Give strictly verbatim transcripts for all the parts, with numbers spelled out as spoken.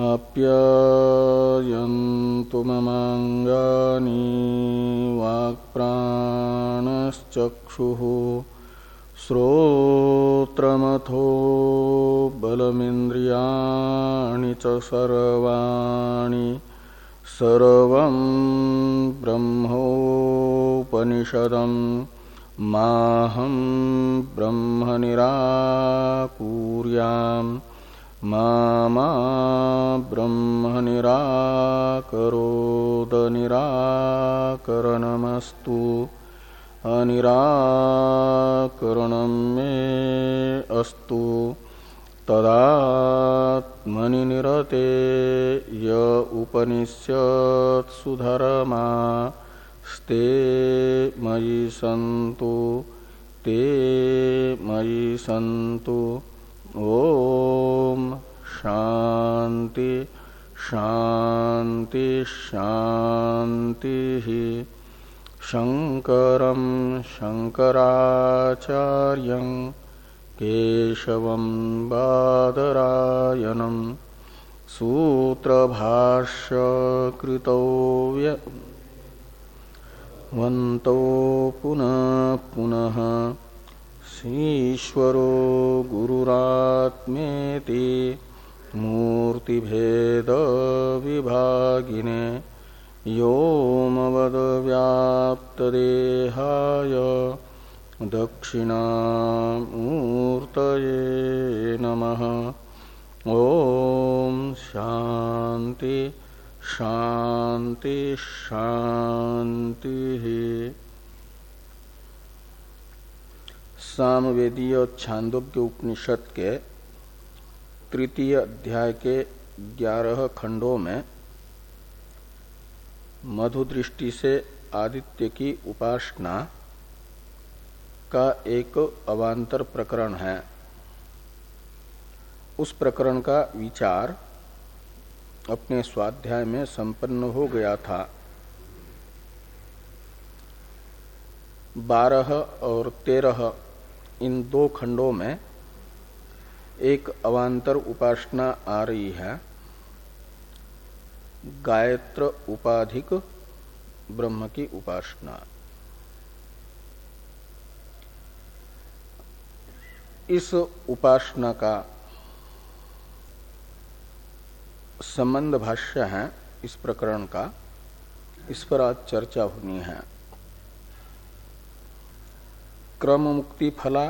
आप्यायन्तु ममाङ्गानि वाक्प्राणश्चक्षुः श्रोत्रमथो बलमिन्द्रियाणि च सर्वाणि सर्वं ब्रह्मोपनिषदं माहं ब्रह्म निराकुर्याम् मा मा ब्रह्म निराकरोद निराकरणमस्तु अनिराकरणं मे अस्तु तदात्मनि निरते य उपनिषत्सु धर्मास्ते मयि सन्तु ते मयि सन्तु। ओम शांति शांति शांति। शंकरं शंकराचार्यं केशवं बादरायणं सूत्रभाष्य कृतौ वन्तो पुनः पुनः ईश्वरो गुरुरात्मेति मूर्तिभेद विभागिने व्योमवद्व्याप्तदेहाय दक्षिणामूर्तये नमः। ओम शांति शांति शांति। सामवेदीय छांदोग्य उपनिषद के तृतीय अध्याय के ग्यारह खंडों में मधु दृष्टि से आदित्य की उपासना का एक अवांतर प्रकरण है। उस प्रकरण का विचार अपने स्वाध्याय में संपन्न हो गया था। बारह और तेरह इन दो खंडों में एक अवांतर उपासना आ रही है, गायत्र उपाधिक ब्रह्म की उपासना। इस उपासना का संबंध भाष्य है इस प्रकरण का, इस पर आज चर्चा होनी है। क्रम मुक्ति फला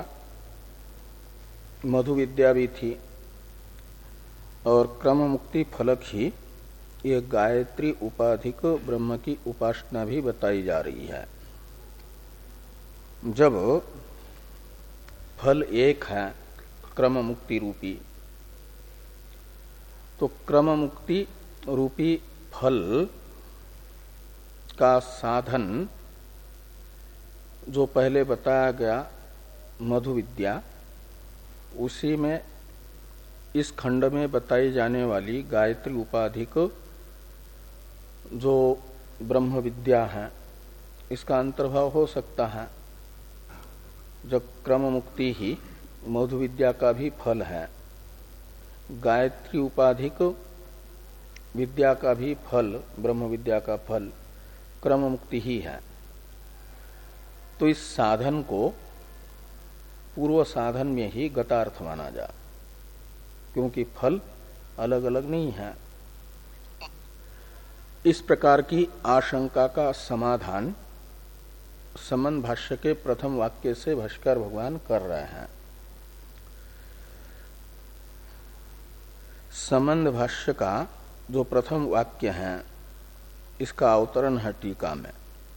मधु विद्या भी थी और क्रम मुक्ति फलक ही ये गायत्री उपाधिक ब्रह्म की उपासना भी बताई जा रही है। जब फल एक है क्रम मुक्ति रूपी, तो क्रम मुक्ति रूपी फल का साधन जो पहले बताया गया मधु विद्या, उसी में इस खंड में बताई जाने वाली गायत्री उपाधिक जो ब्रह्म विद्या है, इसका अंतर्भाव हो सकता है। जब क्रम मुक्ति ही मधु विद्या का भी फल है, गायत्री उपाधिक विद्या का भी फल, ब्रह्म विद्या का फल क्रम मुक्ति ही है। तो इस साधन को पूर्व साधन में ही गतार्थ माना जा, क्योंकि फल अलग अलग नहीं है। इस प्रकार की आशंका का समाधान संबंध भाष्य के प्रथम वाक्य से भाष्कर भगवान कर रहे हैं। संबंध भाष्य का जो प्रथम वाक्य है, इसका अवतरण है टीका में।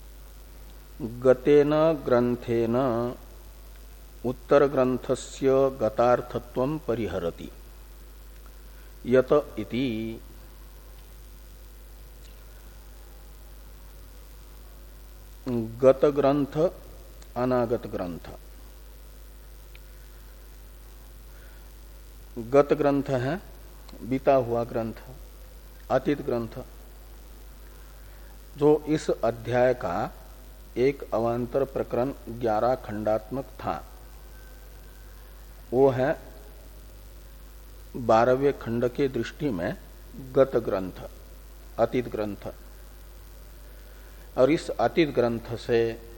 गतेन ग्रंथेन उत्तर ग्रंथस्य गतार्थत्वं परिहरति यत इति। गत ग्रंथ अनागत ग्रंथ। गत ग्रंथ है बीता हुआ ग्रंथ, अतीत ग्रंथ। जो इस अध्याय का एक अवांतर प्रकरण ग्यारह खंडात्मक था, वो है बारहवें खंड के दृष्टि में गत ग्रंथ, अतीत ग्रंथ। और इस अतीत ग्रंथ से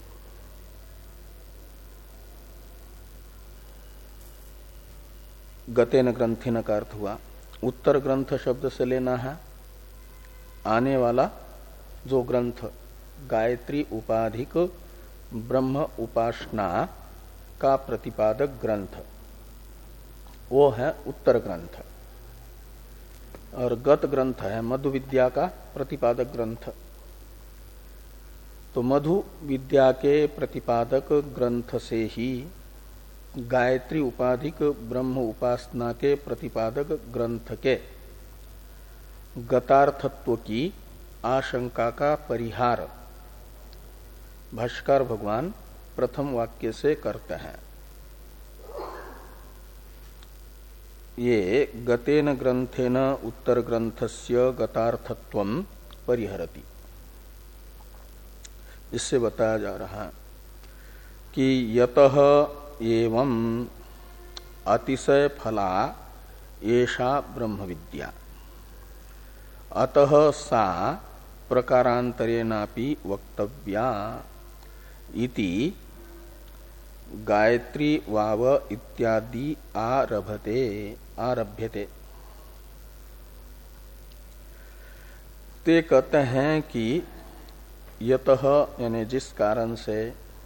गतेन ग्रंथिन का अर्थ हुआ, उत्तर ग्रंथ शब्द से लेना है आने वाला जो ग्रंथ गायत्री उपाधिक ब्रह्म उपासना का प्रतिपादक ग्रंथ, वो है उत्तर ग्रंथ। और गत ग्रंथ है मधु विद्या का प्रतिपादक ग्रंथ। तो मधु विद्या के प्रतिपादक ग्रंथ से ही गायत्री उपाधिक ब्रह्म उपासना के प्रतिपादक ग्रंथ के गतार्थत्व की आशंका का परिहार भाष्यकार भगवान प्रथम वाक्य से करते हैं। ये गतेन ग्रंथेन उत्तर ग्रंथस्य गतार्थत्वं परिहरति, इससे बताया जा रहा है कि यतः एवं अतिशय फला एषा ब्रह्म विद्या, अतः सा प्रकारांतरेणापि वक्तव्या इति गायत्री वाव इत्यादि आरभते आरभ्यते। ते कहते हैं कि यतः यानी जिस कारण से,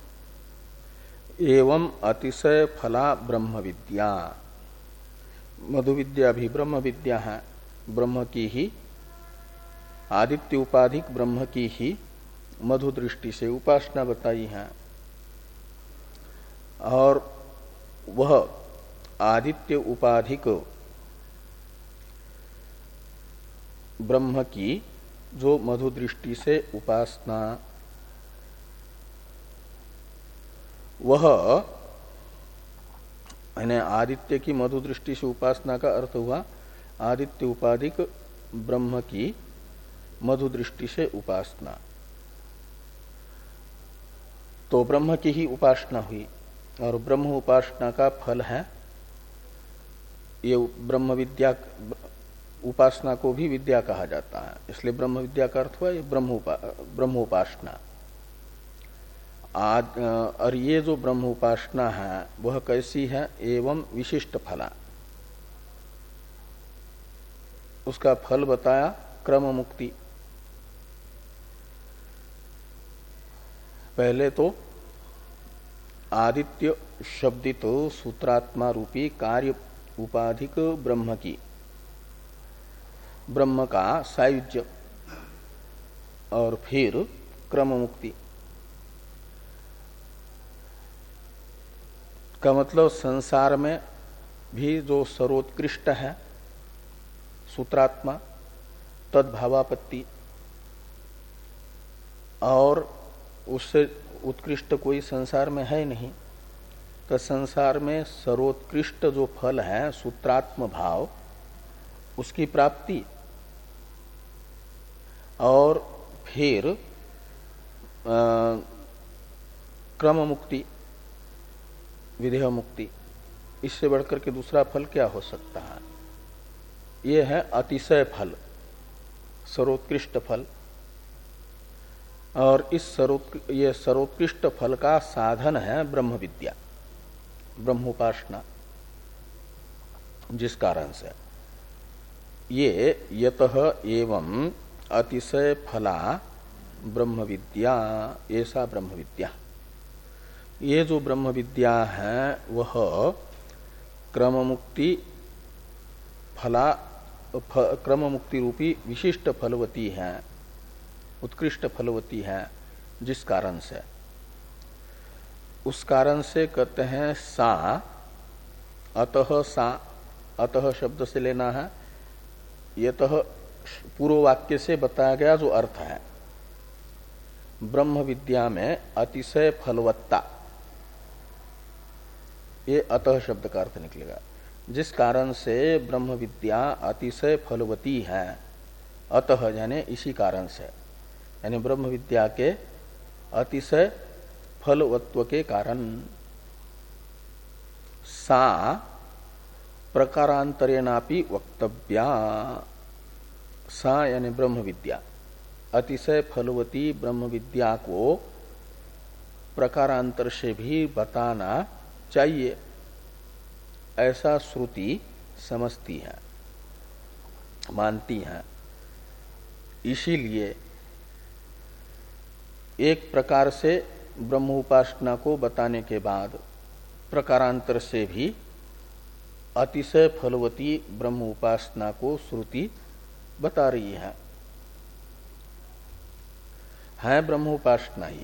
एवं अतिशय फला ब्रह्म विद्या, मधु विद्या भी ब्रह्म विद्या है, ब्रह्म की ही आदित्य उपाधिक ब्रह्म की ही मधु दृष्टि से उपासना बताई है। और वह आदित्य उपाधिक ब्रह्म की जो मधु दृष्टि से उपासना, वह यानी आदित्य की मधु दृष्टि से उपासना का अर्थ हुआ आदित्य उपाधिक ब्रह्म की मधु दृष्टि से उपासना, तो ब्रह्म की ही उपासना हुई। और ब्रह्म उपासना का फल है ये ब्रह्म विद्या, उपासना को भी विद्या कहा जाता है, इसलिए ब्रह्म विद्या का अर्थ हुआ ये ब्रह्म उपा, ब्रह्म उपासना। आज और ये जो ब्रह्म उपासना है वह कैसी है, एवं विशिष्ट फला, उसका फल बताया क्रम मुक्ति। पहले तो आदित्य शब्दित सूत्रात्मा रूपी कार्य उपाधिक ब्रह्म की, ब्रह्म का सायुज्य, और फिर क्रम मुक्ति का मतलब संसार में भी जो सर्वोत्कृष्ट है सूत्रात्मा, तद्भावापत्ति, और उससे उत्कृष्ट कोई संसार में है नहीं। तो संसार में सर्वोत्कृष्ट जो फल है सूत्रात्म भाव, उसकी प्राप्ति, और फिर क्रम मुक्ति, विधेय मुक्ति, इससे बढ़कर के दूसरा फल क्या हो सकता है। ये है अतिशय फल, सर्वोत्कृष्ट फल। और इस सर्वोत्कृष्ट ये सर्वोत्कृष्ट फल का साधन है ब्रह्म विद्या, ब्रह्मोपासना। जिस कारण से ये यतः एवं अतिशय फला ब्रह्म विद्या, ऐसा ब्रह्म विद्या, ये जो ब्रह्म विद्या है वह क्रम मुक्ति फला फ, क्रम मुक्ति रूपी विशिष्ट फलवती है, उत्कृष्ट फलवती है। जिस कारण से, उस कारण से कहते हैं सा, अतः सा, अतः शब्द से लेना है यतः पूर्व वाक्य से बताया गया जो अर्थ है, ब्रह्म विद्या में अतिशय फलवत्ता, ये अतः शब्द का अर्थ निकलेगा। जिस कारण से ब्रह्म विद्या अतिशय फलवती है, अतः यानी इसी कारण से, यानी ब्रह्म विद्या के अतिशय फलवत्व के कारण, सा प्रकारांतरेणापि वक्तव्या, सा यानी ब्रह्म विद्या, अतिशय फलवती ब्रह्म विद्या को प्रकारांतर से भी बताना चाहिए, ऐसा श्रुति समझती है, मानती है। इसीलिए एक प्रकार से ब्रह्म उपासना को बताने के बाद प्रकारांतर से भी अतिशय फलवती ब्रह्म उपासना को श्रुति बता रही है। है ब्रह्म उपासना ही,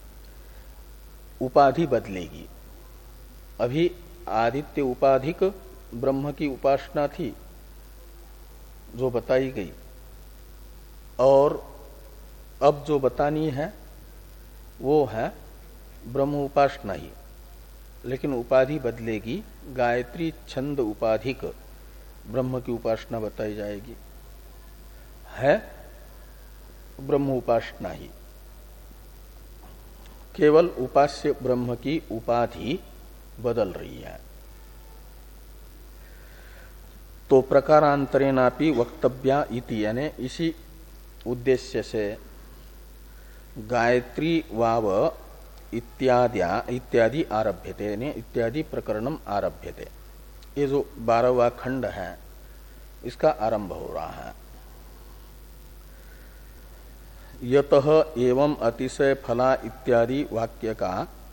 उपाधि बदलेगी। अभी आदित्य उपाधिक ब्रह्म की उपासना थी जो बताई गई, और अब जो बतानी है वो है ब्रह्म उपासना ही, लेकिन उपाधि बदलेगी। गायत्री छंद उपाधिक ब्रह्म की उपासना बताई जाएगी। है ब्रह्म उपासना ही, केवल उपास्य ब्रह्म की उपाधि बदल रही है। तो प्रकारांतरेणापि वक्तव्या इति, यानी इसी उद्देश्य से गायत्री वाव इत्याद्या इत्यादि आरभ्यते, यानी इत्यादि प्रकरणम आरभ्यते। ये जो बारहवां खंड है इसका आरंभ हो रहा है। यतः एवं अतिशय फला इत्यादि वाक्य का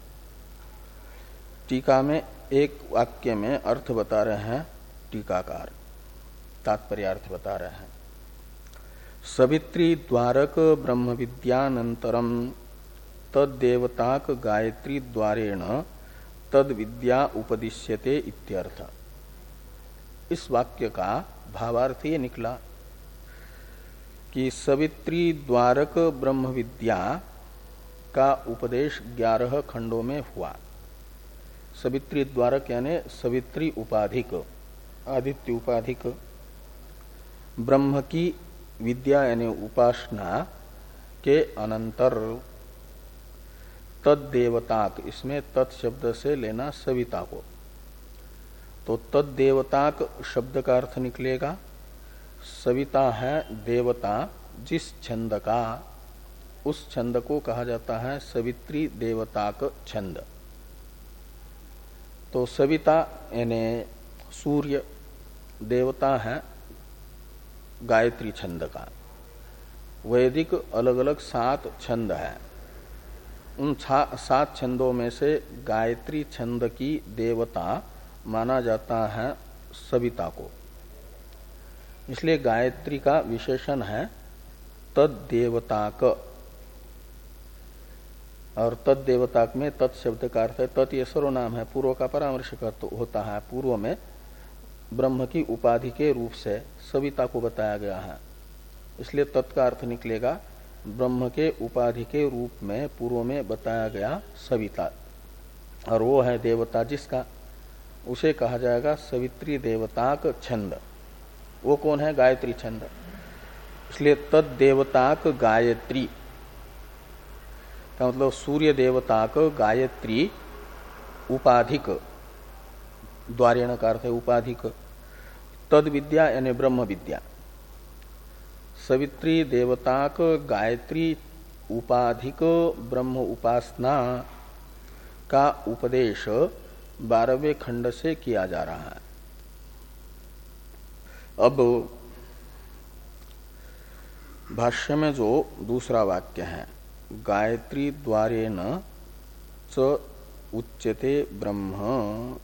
टीका में एक वाक्य में अर्थ बता रहे हैं टीकाकार, तात्पर्यार्थ बता रहे हैं। सवित्री द्वारक ब्रह्म विद्यानंतरम तद्देवताक गायत्री द्वारेण तद विद्या उपदिश्यते इत्यर्थ। इस वाक्य का भावार्थ ये निकला कि सवित्री द्वारक ब्रह्म विद्या का उपदेश ग्यारह खंडों में हुआ। सवित्री द्वारक यानी सवित्री उपाधिक, आदित्य उपाधिक ब्रह्म की विद्या यानी उपासना के अनंतर तद्देवताक, इसमें तत्शब्द से लेना सविता को, तो तद्देवताक शब्द का अर्थ निकलेगा सविता है देवता जिस छंद का, उस छंद को कहा जाता है सवित्री देवताक छंद। तो सविता यानी सूर्य देवता है गायत्री छंद का। वैदिक अलग अलग सात छंद है, उन सात छंदों में से गायत्री छंद की देवता माना जाता है सविता को। इसलिए गायत्री का विशेषण है तद्देवताक, और तद्देवताक में तत्शब्द का अर्थ है तत्, ये सर्वनाम है, पूर्व का परामर्शक होता है। पूर्व में ब्रह्म की उपाधि के रूप से सविता को बताया गया है, इसलिए तत् का अर्थ निकलेगा ब्रह्म के उपाधि के रूप में पूर्व में बताया गया सविता, और वो है देवता जिसका, उसे कहा जाएगा सवित्री देवताक छंद। वो कौन है? गायत्री छंद। इसलिए तद देवताक गायत्री का मतलब सूर्य देवताक गायत्री उपाधिक, द्वारेण का अर्थ है उपाधिक, तद विद्या यानी ब्रह्म विद्या। सवित्री देवताक गायत्री उपाधिक ब्रह्म उपासना का उपदेश बारहवें खंड से किया जा रहा है। अब भाष्य में जो दूसरा वाक्य है गायत्री द्वारेण च उच्यते ब्रह्म,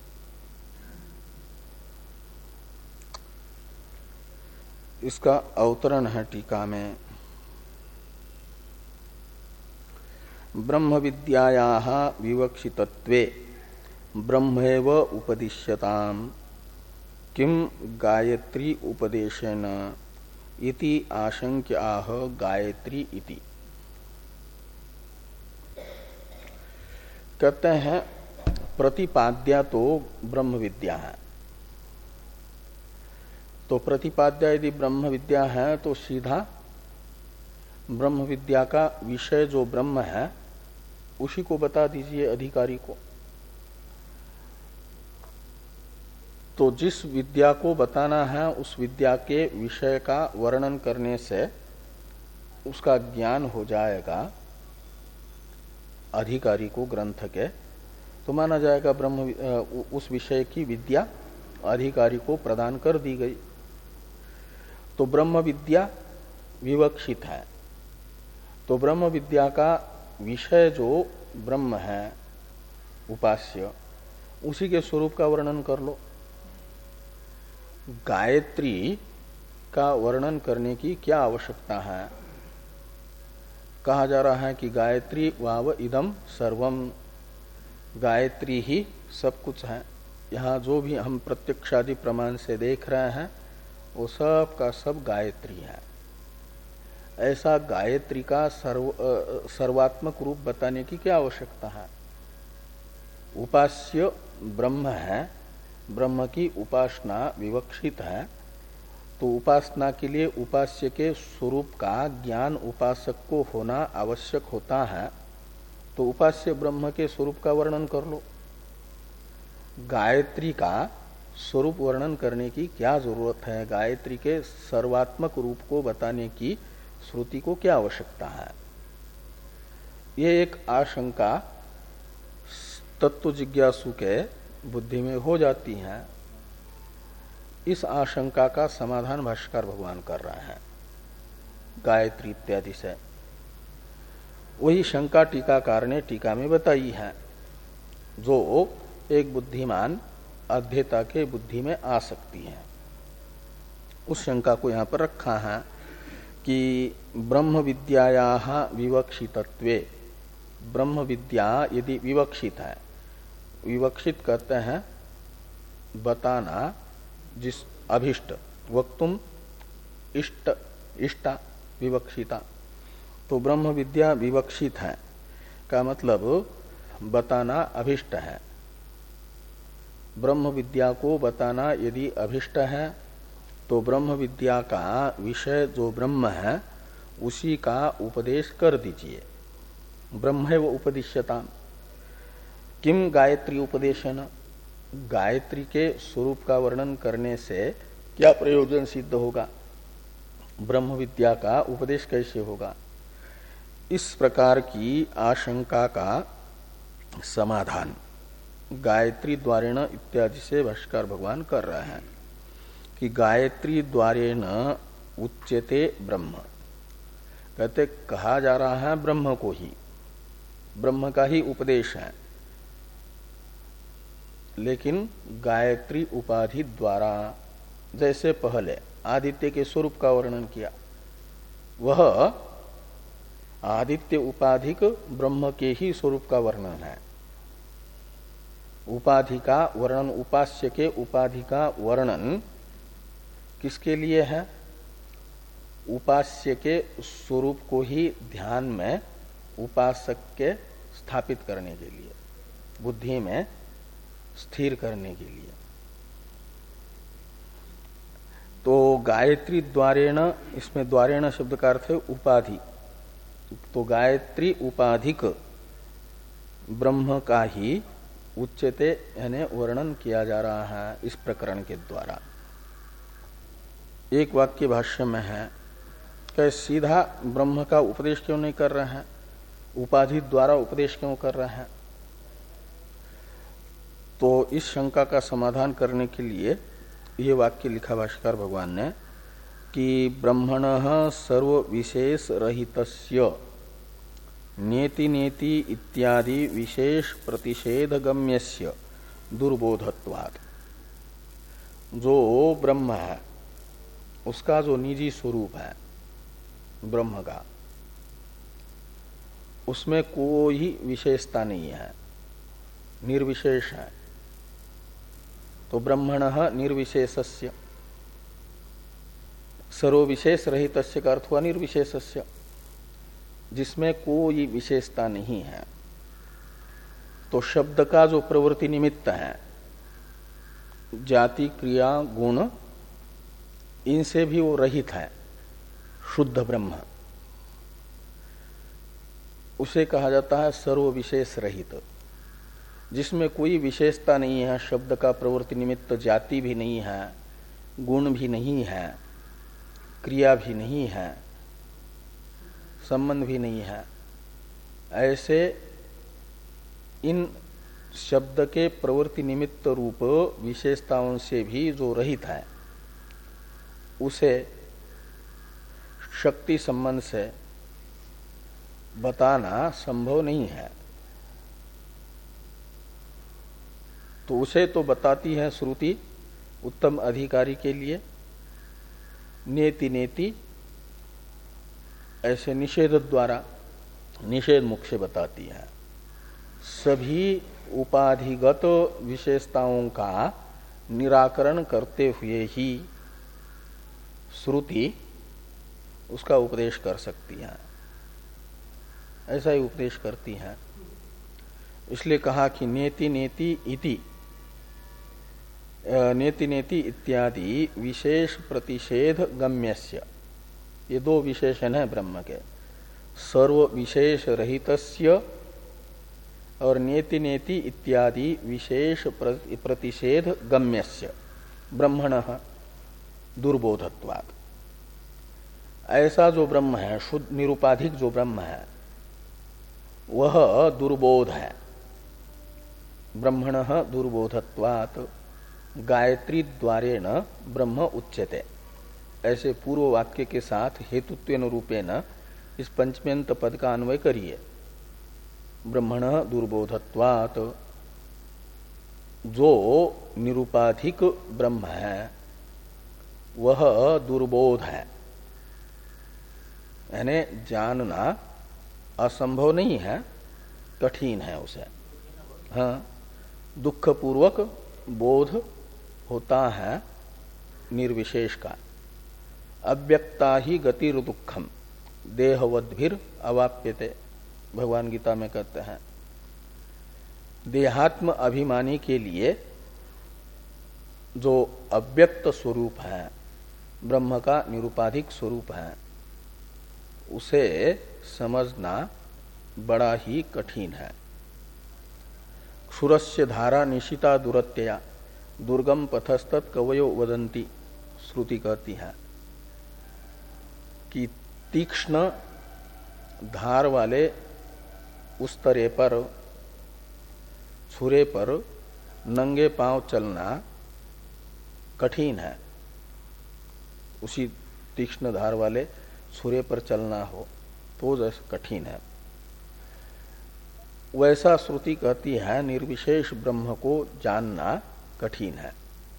इसका अवतरण है टीका में। ब्रह्म विद्यायाः विवक्षितत्वे ब्रह्मैव उपदिश्यताम् किम गायत्री उपदेशेन इति आशंक्य आह गायत्री इति। कहते हैं प्रतिपाद्या तो ब्रह्म विद्या है, तो प्रतिपाद्या यदि ब्रह्म विद्या है तो सीधा ब्रह्म विद्या का विषय जो ब्रह्म है उसी को बता दीजिए अधिकारी को। तो जिस विद्या को बताना है उस विद्या के विषय का वर्णन करने से उसका ज्ञान हो जाएगा अधिकारी को ग्रंथ के, तो माना जाएगा ब्रह्म उस विषय की विद्या अधिकारी को प्रदान कर दी गई। तो ब्रह्म विद्या विवक्षित है, तो ब्रह्म विद्या का विषय जो ब्रह्म है उपास्य, उसी के स्वरूप का वर्णन कर लो। गायत्री का वर्णन करने की क्या आवश्यकता है? कहा जा रहा है कि गायत्री वाव इदम सर्वम, गायत्री ही सब कुछ है। यहाँ जो भी हम प्रत्यक्षादि प्रमाण से देख रहे हैं वो सब का सब गायत्री है। ऐसा गायत्री का सर्व सर्वात्मक रूप बताने की क्या आवश्यकता है? उपास्य ब्रह्म है, ब्रह्म की उपासना विवक्षित है, तो उपासना के लिए उपास्य के स्वरूप का ज्ञान उपासक को होना आवश्यक होता है। तो उपास्य ब्रह्म के स्वरूप का वर्णन कर लो। गायत्री का स्वरूप वर्णन करने की क्या जरूरत है? गायत्री के सर्वात्मक रूप को बताने की श्रुति को क्या आवश्यकता है? ये एक आशंका तत्व जिज्ञासु के बुद्धि में हो जाती है। इस आशंका का समाधान भाष्यकार भगवान कर रहे हैं गायत्री इत्यादि से। वही शंका टीकाकार ने टीका में बताई है, जो एक बुद्धिमान अध्येता के बुद्धि में आ सकती है। उस शंका को यहां पर रखा है कि ब्रह्म विद्यायाः विवक्षितत्वे, ब्रह्म विद्या यदि विवक्षित है, विवक्षित कहते हैं बताना, जिस अभिष्ट, वक्तुम इष्ट, इष्टा विवक्षिता, तो ब्रह्म विद्या विवक्षित है का मतलब बताना अभिष्ट है। ब्रह्म विद्या को बताना यदि अभिष्ट है तो ब्रह्म विद्या का विषय जो ब्रह्म है उसी का उपदेश कर दीजिए। ब्रह्मैव उपदिश्यताम्। किम गायत्री उपदेशन, गायत्री के स्वरूप का वर्णन करने से क्या प्रयोजन सिद्ध होगा, ब्रह्म विद्या का उपदेश कैसे होगा? इस प्रकार की आशंका का समाधान गायत्री द्वारेण इत्यादि से भाष्यकार भगवान कर रहे हैं कि गायत्री द्वारेण उच्यते ब्रह्म, कहते कहा जा रहा है ब्रह्म को ही, ब्रह्म का ही उपदेश है, लेकिन गायत्री उपाधि द्वारा। जैसे पहले आदित्य के स्वरूप का वर्णन किया, वह आदित्य उपाधिक ब्रह्म के ही स्वरूप का वर्णन है। उपाधि का वर्णन, उपास्य के उपाधि का वर्णन किसके लिए है? उपास्य के स्वरूप को ही ध्यान में उपासक के स्थापित करने के लिए, बुद्धि में स्थिर करने के लिए। तो गायत्री द्वारेण, इसमें द्वारेण शब्द का अर्थ है उपाधि, तो गायत्री उपाधिक ब्रह्म का ही उच्चते यानी वर्णन किया जा रहा है इस प्रकरण के द्वारा। एक वाक्य भाष्य में है कि सीधा ब्रह्म का उपदेश क्यों नहीं कर रहे हैं, उपाधि द्वारा उपदेश क्यों कर रहे हैं? तो इस शंका का समाधान करने के लिए ये वाक्य लिखा भाष्यकार भगवान ने कि ब्रह्मणः सर्व विशेष रहितस्य नेति नेति इत्यादि विशेष प्रतिषेध गम्यस्य दुर्बोधत्वात्। जो ब्रह्म है उसका जो निजी स्वरूप है ब्रह्म का, उसमें कोई विशेषता नहीं है, निर्विशेष है। तो ब्रह्मणः निर्विशेषस्य, सर्वविशेष रहितस्य का अर्थ हुआ निर्विशेषस्य, जिसमें कोई विशेषता नहीं है। तो शब्द का जो प्रवृत्ति निमित्त है, जाति क्रिया गुण, इनसे भी वो रहित है, शुद्ध ब्रह्म, उसे कहा जाता है सर्वविशेष रहित। जिसमें कोई विशेषता नहीं है, शब्द का प्रवृत्ति निमित्त जाति भी नहीं है, गुण भी नहीं है, क्रिया भी नहीं है, संबंध भी नहीं है, ऐसे इन शब्द के प्रवृत्ति निमित्त रूप विशेषताओं से भी जो रहित है, उसे शक्ति संबंध से बताना संभव नहीं है। तो उसे तो बताती है श्रुति उत्तम अधिकारी के लिए, नेति नेति ऐसे निषेध द्वारा निषेध मुख से बताती है। सभी उपाधिगत विशेषताओं का निराकरण करते हुए ही श्रुति उसका उपदेश कर सकती है, ऐसा ही उपदेश करती है। इसलिए कहा कि नेति नेति इति, नेति नेति इत्यादि विशेष प्रतिषेध गम्यस्य, ये दो विशेषण है ब्रह्म के, सर्व विशेष रहितस्य और नेति नेति इत्यादि विशेष प्रतिषेध गम्यस्य ब्रह्मणः दुर्बोधत्वात्। ऐसा जो ब्रह्म है, शुद्ध निरुपाधिक जो ब्रह्म है, वह दुर्बोध है। ब्रह्मणः दुर्बोधत्वात् गायत्री द्वारेण ब्रह्म उच्यते, ऐसे पूर्व वाक्य के साथ हेतुत्वेन रूपेण इस पंचम्यंत पद का अन्वय करिए। ब्रह्मणः दुर्बोधत्वात्, जो निरुपाधिक ब्रह्म है वह दुर्बोध है, यानी जानना असंभव नहीं है, कठिन है उसे। हाँ, दुख पूर्वक बोध होता है निर्विशेष का। अव्यक्ता ही गतिर दुखम देहवद्भिर अवाप्यते, भगवान गीता में कहते हैं। देहात्म अभिमानी के लिए जो अव्यक्त स्वरूप है, ब्रह्म का निरुपाधिक स्वरूप है, उसे समझना बड़ा ही कठिन है। क्षुरस्य धारा निशिता दुरत्यया दुर्गम पथस्तत् कवयो वदंती, श्रुति कहती है कि तीक्ष्ण धार वाले उस तरे पर, छुरे पर नंगे पांव चलना कठिन है। उसी तीक्ष्ण धार वाले छुरे पर चलना हो तो जैसे कठिन है, वैसा श्रुति कहती है निर्विशेष ब्रह्म को जानना कठिन है।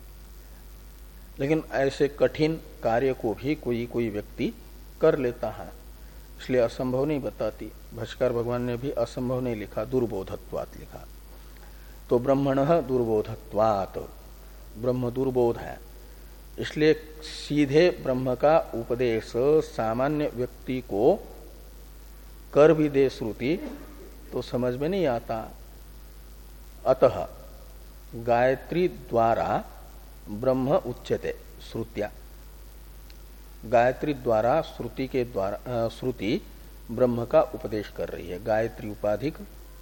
लेकिन ऐसे कठिन कार्य को भी कोई कोई व्यक्ति कर लेता है, इसलिए असंभव नहीं बताती। भाष्यकार भगवान ने भी असंभव नहीं लिखा, दुर्बोधत्वात् लिखा। तो ब्रह्मणः दुर्बोधत्वात्, ब्रह्म दुर्बोध है, इसलिए सीधे ब्रह्म का उपदेश सामान्य व्यक्ति को कर भी दे श्रुति तो समझ में नहीं आता। अतः गायत्री द्वारा ब्रह्म उच्यते श्रुत्या, गायत्री द्वारा श्रुति के द्वारा श्रुति ब्रह्म का उपदेश कर रही है। गायत्री उपाधिक,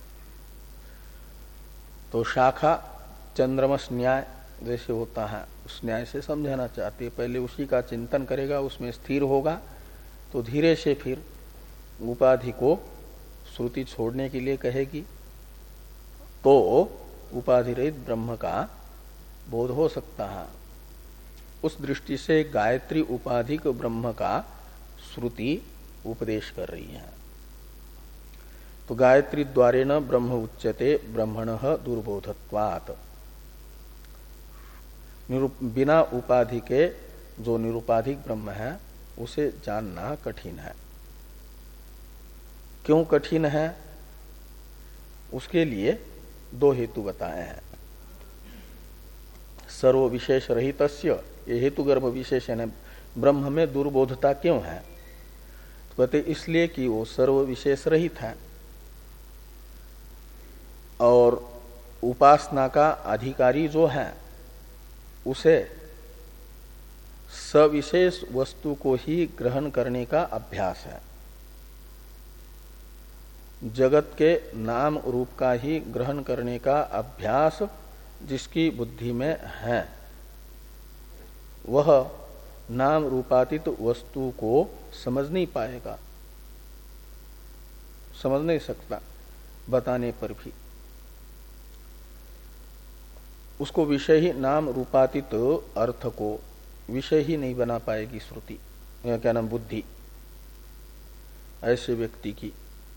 तो शाखा चंद्रमस न्याय जैसे होता है, उस न्याय से समझाना चाहती है। पहले उसी का चिंतन करेगा, उसमें स्थिर होगा, तो धीरे से फिर उपाधि को श्रुति छोड़ने के लिए कहेगी, तो उपाधि रहित ब्रह्म का बोध हो सकता है। उस दृष्टि से गायत्री उपाधिक ब्रह्म का श्रुति उपदेश कर रही है। तो गायत्री द्वारेण ब्रह्म उच्यते ब्रह्मणः दुर्बोधत्वात्, बिना उपाधि के जो निरुपाधिक ब्रह्म है उसे जानना कठिन है। क्यों कठिन है? उसके लिए दो हेतु बताए हैं। सर्व विशेष रहितस्य, ये हेतु गर्भ विशेषण है। ब्रह्म में दुर्बोधता क्यों है? तो कहते इसलिए कि वो सर्व विशेष रहित है और उपासना का अधिकारी जो है उसे सविशेष वस्तु को ही ग्रहण करने का अभ्यास है। जगत के नाम रूप का ही ग्रहण करने का अभ्यास जिसकी बुद्धि में है वह नाम रूपातीत वस्तु को समझ नहीं पाएगा, समझ नहीं सकता बताने पर भी। उसको विषय ही नाम रूपातीत अर्थ को विषय ही नहीं बना पाएगी श्रुति, क्या नाम बुद्धि ऐसे व्यक्ति की।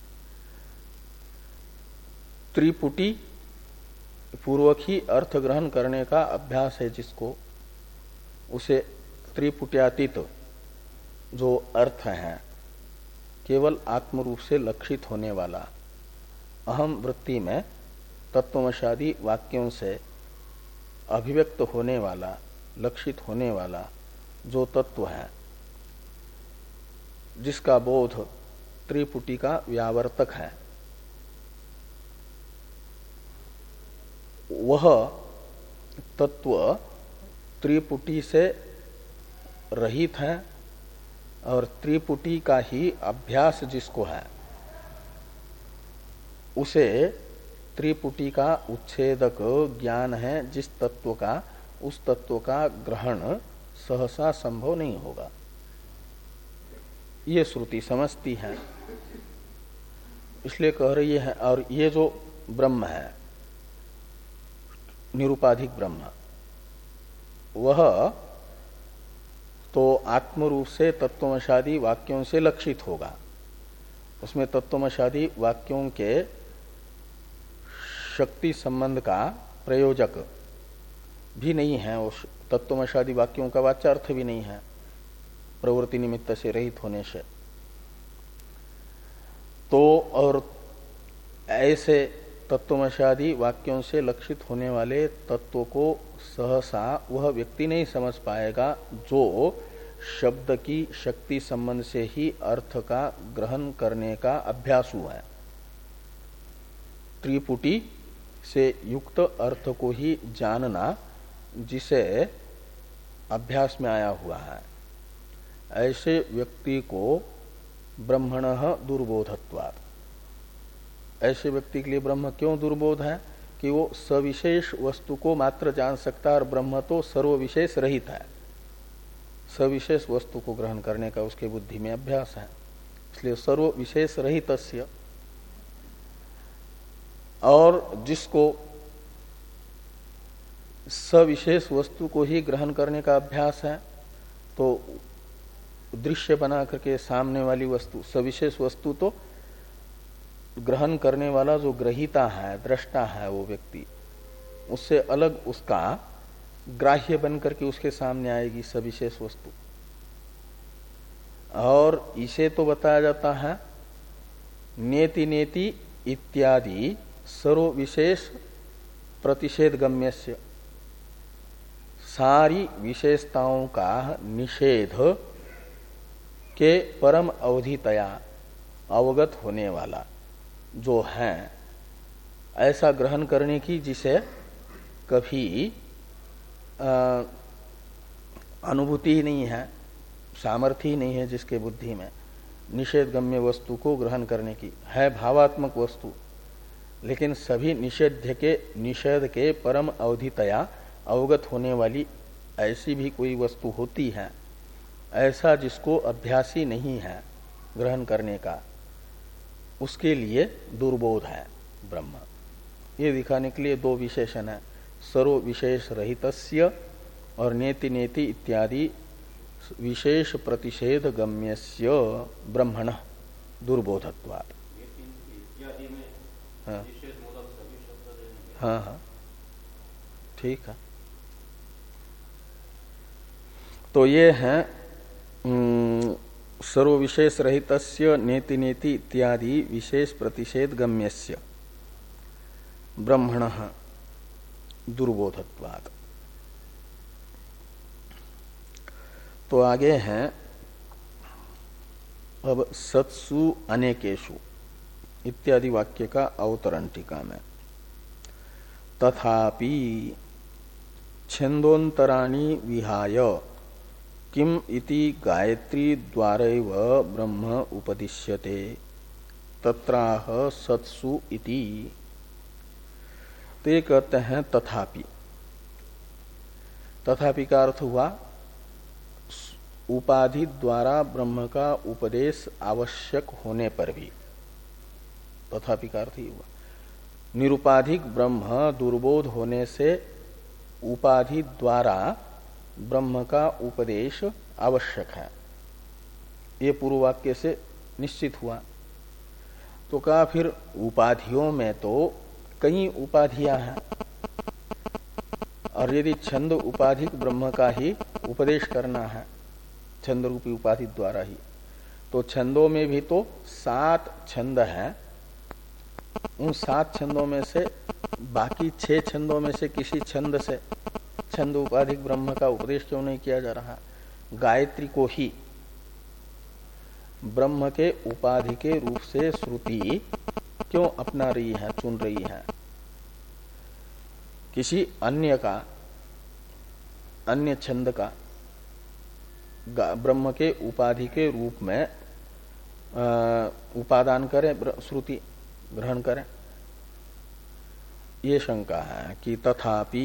त्रिपुटी पूर्वक ही अर्थ ग्रहण करने का अभ्यास है जिसको, उसे त्रिपुट्यातीत जो अर्थ है केवल आत्मरूप से लक्षित होने वाला, अहम वृत्ति में तत्वमशादी वाक्यों से अभिव्यक्त होने वाला, लक्षित होने वाला जो तत्व है जिसका बोध त्रिपुटी का व्यावर्तक है, वह तत्व त्रिपुटी से रहित है और त्रिपुटी का ही अभ्यास जिसको है उसे त्रिपुटी का उच्छेदक ज्ञान है जिस तत्व का, उस तत्व का ग्रहण सहसा संभव नहीं होगा। ये श्रुति समझती है, इसलिए कह रही है। और ये जो ब्रह्म है निरुपाधिक ब्रह्म, वह तो आत्मरूप से तत्वमशादी वाक्यों से लक्षित होगा। उसमें तत्वमशादी वाक्यों के शक्ति संबंध का प्रयोजक भी नहीं है, उस तत्वमशादी वाक्यों का वाच्यार्थ भी नहीं है प्रवृत्ति निमित्त से रहित होने से। तो और ऐसे तत्वमशादी वाक्यों से लक्षित होने वाले तत्व को सहसा वह व्यक्ति नहीं समझ पाएगा जो शब्द की शक्ति संबंध से ही अर्थ का ग्रहण करने का अभ्यास हुआ है। त्रिपुटी से युक्त अर्थ को ही जानना जिसे अभ्यास में आया हुआ है, ऐसे व्यक्ति को ब्रह्मणः दुर्बोधत्वात्। ऐसे व्यक्ति के लिए ब्रह्म क्यों दुर्बोध है कि वो सविशेष वस्तु को मात्र जान सकता है और ब्रह्म तो सर्वविशेष रहित है। सविशेष वस्तु को ग्रहण करने का उसके बुद्धि में अभ्यास है, इसलिए सर्वविशेष रहितस्य। और जिसको सविशेष वस्तु को ही ग्रहण करने का अभ्यास है तो दृश्य बना करके सामने वाली वस्तु, सविशेष वस्तु तो ग्रहण करने वाला जो ग्रहीता है, दृष्टा है वो व्यक्ति, उससे अलग उसका ग्राह्य बन करके उसके सामने आएगी सविशेष वस्तु। और इसे तो बताया जाता है नेति नेति इत्यादि सर्व विशेष प्रतिषेध गम्यस्य, सारी विशेषताओं का निषेध के परम अवधितया अवगत होने वाला जो है, ऐसा ग्रहण करने की जिसे कभी अनुभूति ही नहीं है, सामर्थ्य ही नहीं है जिसके बुद्धि में निषेध गम्य वस्तु को ग्रहण करने की। है भावात्मक वस्तु, लेकिन सभी निषेध के निषेध के परम अवधितया अवगत होने वाली ऐसी भी कोई वस्तु होती है, ऐसा जिसको अभ्यासी नहीं है ग्रहण करने का, उसके लिए दुर्बोध है ब्रह्म। ये दिखाने के लिए दो विशेषण है, सर्व विशेष रहितस्य और नेति नेति इत्यादि विशेष प्रतिषेध गम्यस्य ब्रह्मण दुर्बोधत्वात्। हाँ हाँ हाँ ठीक है। तो ये है सर्व विशेष रहितस्य नेति नेति इत्यादि विशेष प्रतिषेध गम्यस्य ब्रह्मणः दुर्बोधत्वात्। तो आगे हैं अब सत्सु अनेकेषु इत्यादि वाक्य का अवतरण टीका में। तथापि छंदोंतराणि विहाय किम इति गायत्री द्वारैव ब्रह्म उपदिश्यते तत्राह सत्सु इति। तो ये कहते हैं तथापि। तथापि का अर्थ हुआ उपाधि द्वारा ब्रह्म का उपदेश आवश्यक होने पर भी। तथापि का अर्थ ही हुआ निरुपाधिक ब्रह्म दुर्बोध होने से उपाधि द्वारा ब्रह्म का उपदेश आवश्यक है, ये पूर्व वाक्य से निश्चित हुआ। तो कहा फिर उपाधियों में तो कई उपाधियां हैं, और यदि छंद उपाधिक ब्रह्म का ही उपदेश करना है छंद रूपी उपाधि द्वारा ही, तो छंदों में भी तो सात छंद हैं। उन सात छंदों में से बाकी छह छंदों में से किसी छंद से छंद उपाधिक ब्रह्म का उपदेश क्यों नहीं किया जा रहा? गायत्री को ही ब्रह्म के उपाधि के रूप से श्रुति क्यों अपना रही है, चुन रही है? किसी अन्य का, अन्य छंद का ब्रह्म के उपाधि के रूप में उपादान करे, श्रुति ग्रहण करें, ये शंका है कि तथापि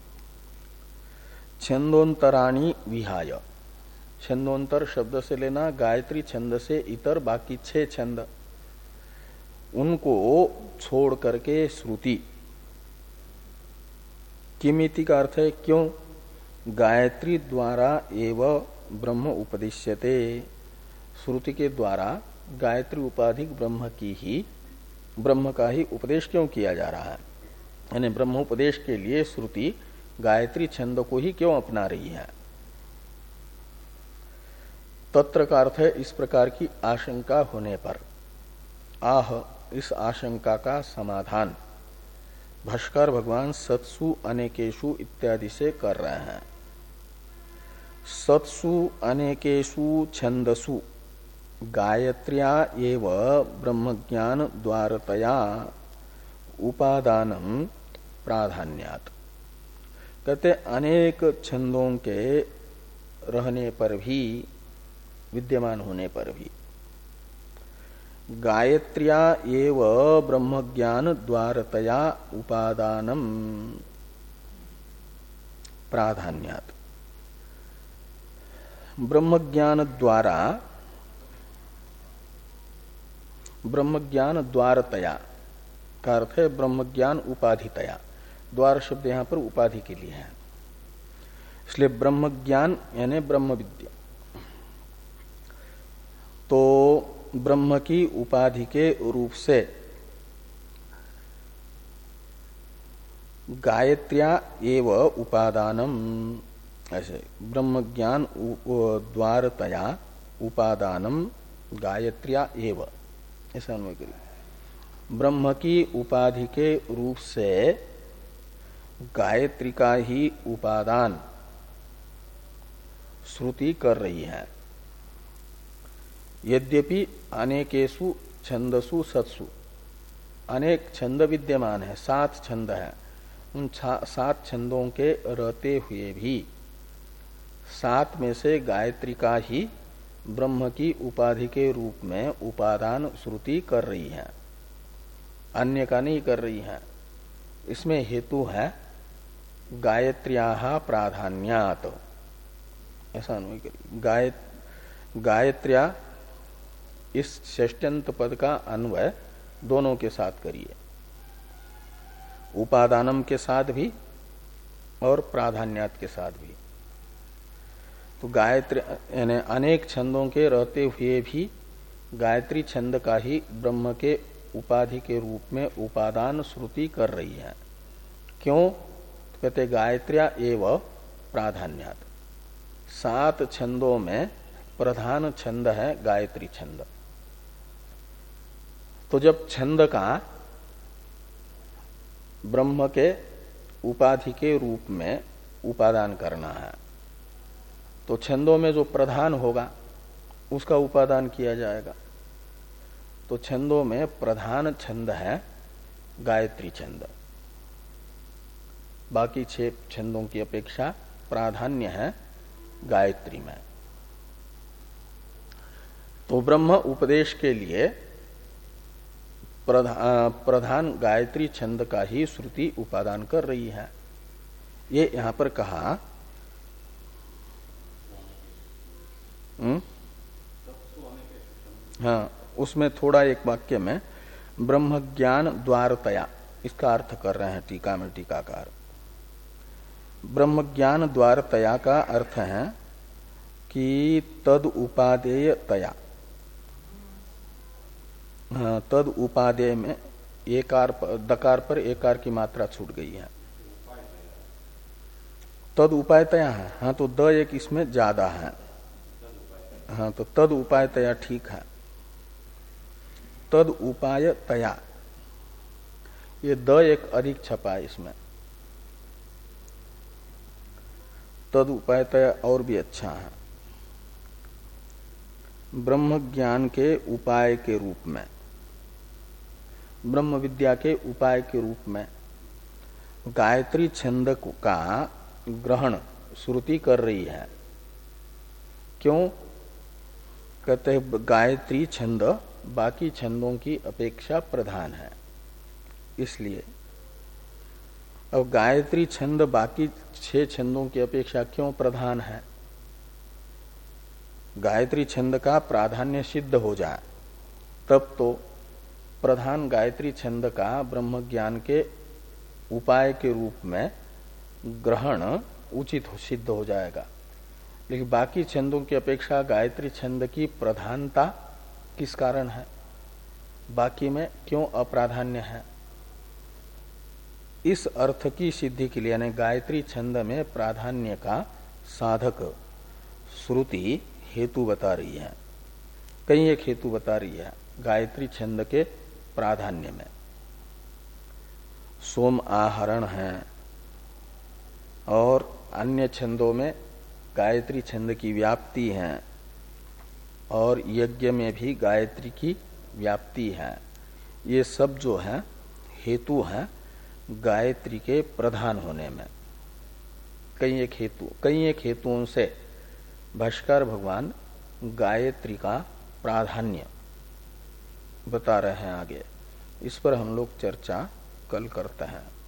छंदोंतराणी विहाय। छंदोंतर शब्द से लेना गायत्री छंद से इतर बाकी छह छंद, उनको छोड़ करके श्रुति। किमिति का अर्थ है क्यों? गायत्री द्वारा एव ब्रह्म उपदिश्यते। श्रुति के द्वारा गायत्री उपाधिक ब्रह्म की ही ब्रह्म का ही उपदेश क्यों किया जा रहा है? यानी ब्रह्म उपदेश के लिए श्रुति गायत्री छंद को ही क्यों अपना रही है? तत्र का अर्थ है इस प्रकार की आशंका होने पर। आह, इस आशंका का समाधान भाष्कर भगवान सत्सु अनेकेशु इत्यादि से कर रहे हैं। सत्सु अनेकेशु छंदसु गायत्र्या एव ब्रह्मज्ञान द्वारतया उपादानम प्राधान्यात्। कहते अनेक छंदों के रहने पर भी, विद्यमान होने पर भी, गायत्र्या एव ब्रह्मज्ञान द्वारतया उपादानम प्राधान्यात्। ब्रह्मज्ञान द्वारा, ब्रह्मज्ञान द्वारतया का अर्थ है ब्रह्मज्ञान उपाधितया। द्वार शब्द यहां पर उपाधि के लिए है, इसलिए ब्रह्मज्ञान यानी ब्रह्म विद्या। तो ब्रह्म की उपाधि के रूप से गायत्र्या एव उपादानम, ऐसे ब्रह्मज्ञान द्वारतया उपादानम गायत्र्या एव, ऐसा अन्वय करिए। ब्रह्म की उपाधि के रूप से गायत्री का ही उपादान श्रुति कर रही है। यद्यपि अनेकेशु छंदसु सत्सु, अनेक छंद विद्यमान है, सात छंद है, उन सात छंदों के रहते हुए भी सात में से गायत्री का ही ब्रह्म की उपाधि के रूप में उपादान श्रुति कर रही है, अन्य का नहीं कर रही है। इसमें हेतु है गायत्र्या प्राधान्यात्, ऐसा अन्वय करिए। गाय गायत्र्या इस षष्ट्यंत पद का अन्वय दोनों के साथ करिए, उपादानम के साथ भी और प्राधान्यात के साथ भी। तो गायत्री यानी अनेक छंदों के रहते हुए भी गायत्री छंद का ही ब्रह्म के उपाधि के रूप में उपादान श्रुति कर रही है। क्यों? तो कहते गायत्र्या एव प्राधान्यात। सात छंदों में प्रधान छंद है गायत्री छंद। तो जब छंद का ब्रह्म के उपाधि के रूप में उपादान करना है, तो छंदों में जो प्रधान होगा उसका उपादान किया जाएगा। तो छंदों में प्रधान छंद है गायत्री छंद, बाकी छह छंदों की अपेक्षा प्राधान्य है गायत्री में। तो ब्रह्म उपदेश के लिए प्रधान, प्रधान गायत्री छंद का ही श्रुति उपादान कर रही है। ये यहां पर कहा। हुँ? हाँ, उसमें थोड़ा एक वाक्य में ब्रह्म ज्ञान द्वारतया इसका अर्थ कर रहे हैं टीका में टीकाकार। ब्रह्म ज्ञान द्वारतया का अर्थ है कि तद उपादेय तया, हाँ, तद उपादेय में एकार दकार पर एकार की मात्रा छूट गई है। तद उपायतया है, हाँ, तो द एक इसमें ज्यादा है, हाँ, तो तद उपायतया ठीक है। तद उपाय तया, ये द एक अधिक छपा है इसमें। तद उपाय तया और भी अच्छा है। ब्रह्म ज्ञान के उपाय के रूप में, ब्रह्म विद्या के उपाय के रूप में गायत्री छंद का ग्रहण श्रुति कर रही है। क्यों कहते हैं? गायत्री छंद बाकी छंदों की अपेक्षा प्रधान है, इसलिए। अब गायत्री छंद बाकी छह छंदों की अपेक्षा क्यों प्रधान है? गायत्री छंद का प्राधान्य सिद्ध हो जाए तब तो प्रधान गायत्री छंद का ब्रह्म ज्ञान के उपाय के रूप में ग्रहण उचित हो, सिद्ध हो जाएगा। लेकिन बाकी छंदों की अपेक्षा गायत्री छंद की प्रधानता किस कारण है? बाकी में क्यों अप्राधान्य है? इस अर्थ की सिद्धि के लिए, यानी गायत्री छंद में प्राधान्य का साधक श्रुति हेतु बता रही है। कई एक हेतु बता रही है गायत्री छंद के प्राधान्य में। सोम आहरण है और अन्य छंदों में गायत्री छंद की व्याप्ति है और यज्ञ में भी गायत्री की व्याप्ति है। ये सब जो है हेतु है गायत्री के प्रधान होने में। कई एक हेतु कई एक हेतुओं से भाष्कर भगवान गायत्री का प्राधान्य बता रहे हैं आगे। इस पर हम लोग चर्चा कल करते हैं।